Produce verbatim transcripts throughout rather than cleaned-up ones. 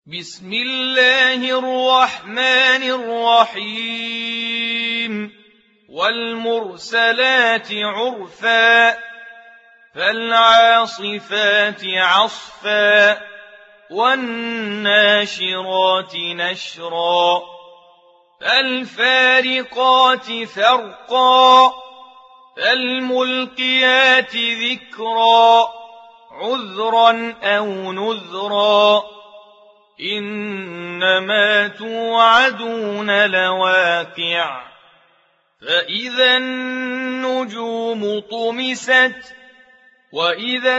بسم الله الرحمن الرحيم والمرسلات عرفا فالعاصفات عصفا والناشرات نشرا فالفارقات فرقا فالملقيات ذكرا عذرا أو نذرا إنما توعدون لواقع فإذا النجوم طمست وإذا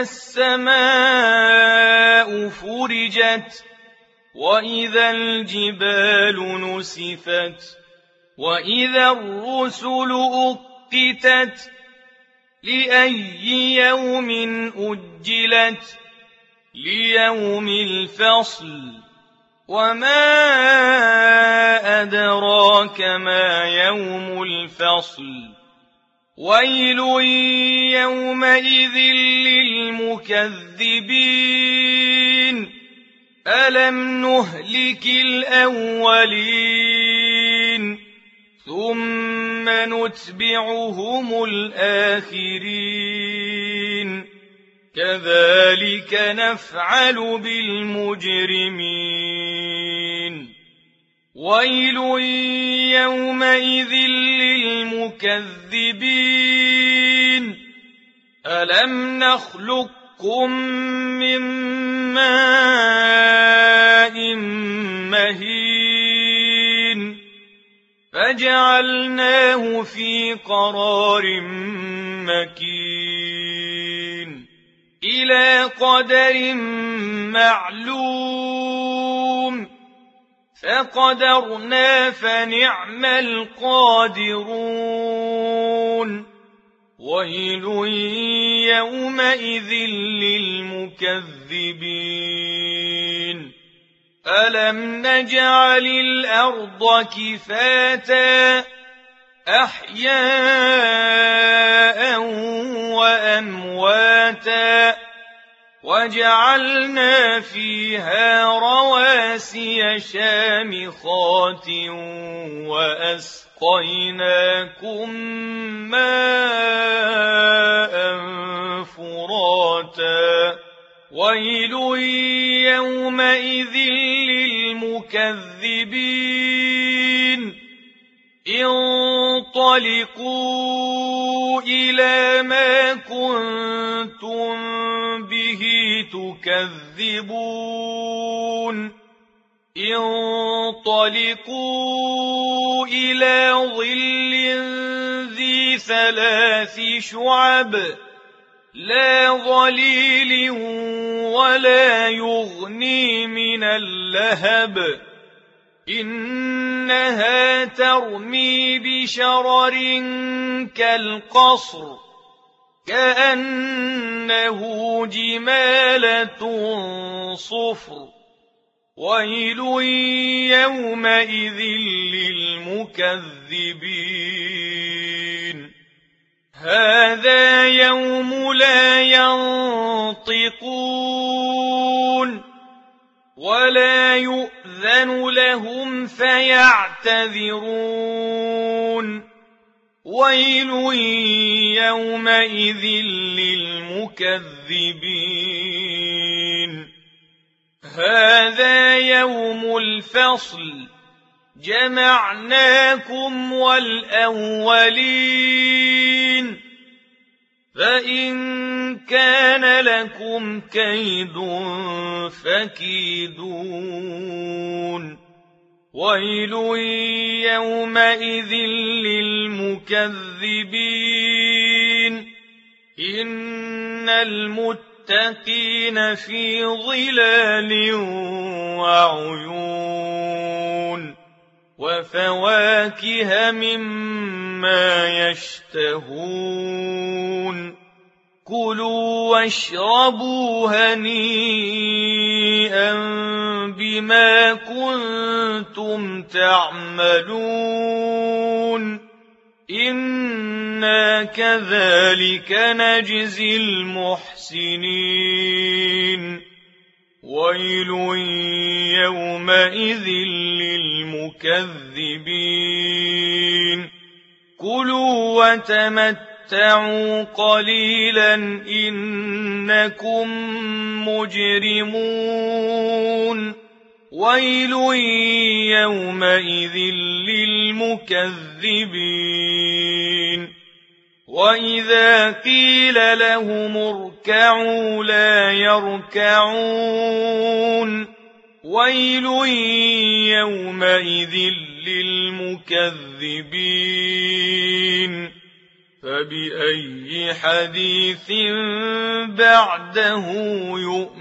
السماء فرجت وإذا الجبال نسفت وإذا الرسل أقتت لأي يوم أجلت ليوم الفصل وما أدراك ما يوم الفصل ويل يومئذ للمكذبين ألم نهلك الأولين ثم نتبعهم الآخرين كذلك نفعل بالمجرمين ويل يومئذ للمكذبين ألم نخلقكم من ماء مهين فجعلناه في قرار مكين إلى قدر معلوم فقدرنا فنعم القادرون ويل يومئذ للمكذبين ألم نجعل الأرض كفاتا أحياء وأمواتا وجعلنا فيها رواسي شامخات وأسقيناكم ماء فراتا ويل يومئذ للمكذبين انطلقوا إلى ما كنتم به تكذبون انطلقوا إلى ظل ذي ثلاث شعب لا ظليل ولا يغني من اللهب إنها ترمي بشرر كالقصر كأنه جمالة صفر ويل يومئذ للمكذبين هذا يوم لا ينطقون ولا يؤذن لهم فيعتذرون ويل يومئذ للمكذبين هذا يوم الفصل جمعناكم والأولين فإن كان لكم كيد فكيدون ويل يومئذ للمكذبين إن المتقين في ظلال وعيون وفواكه مما يشتهون كلوا واشربوا هنيئا بما كنتم تعملون إنا كذلك نجزي المحسنين ويل يومئذ للمكذبين كلوا وتمتعوا قليلا إنكم مجرمون ويل يومئذ للمكذبين وإذا قيل لهم اركعوا لا يركعون ويل يومئذ للمكذبين فبأي حديث بعده يؤمنون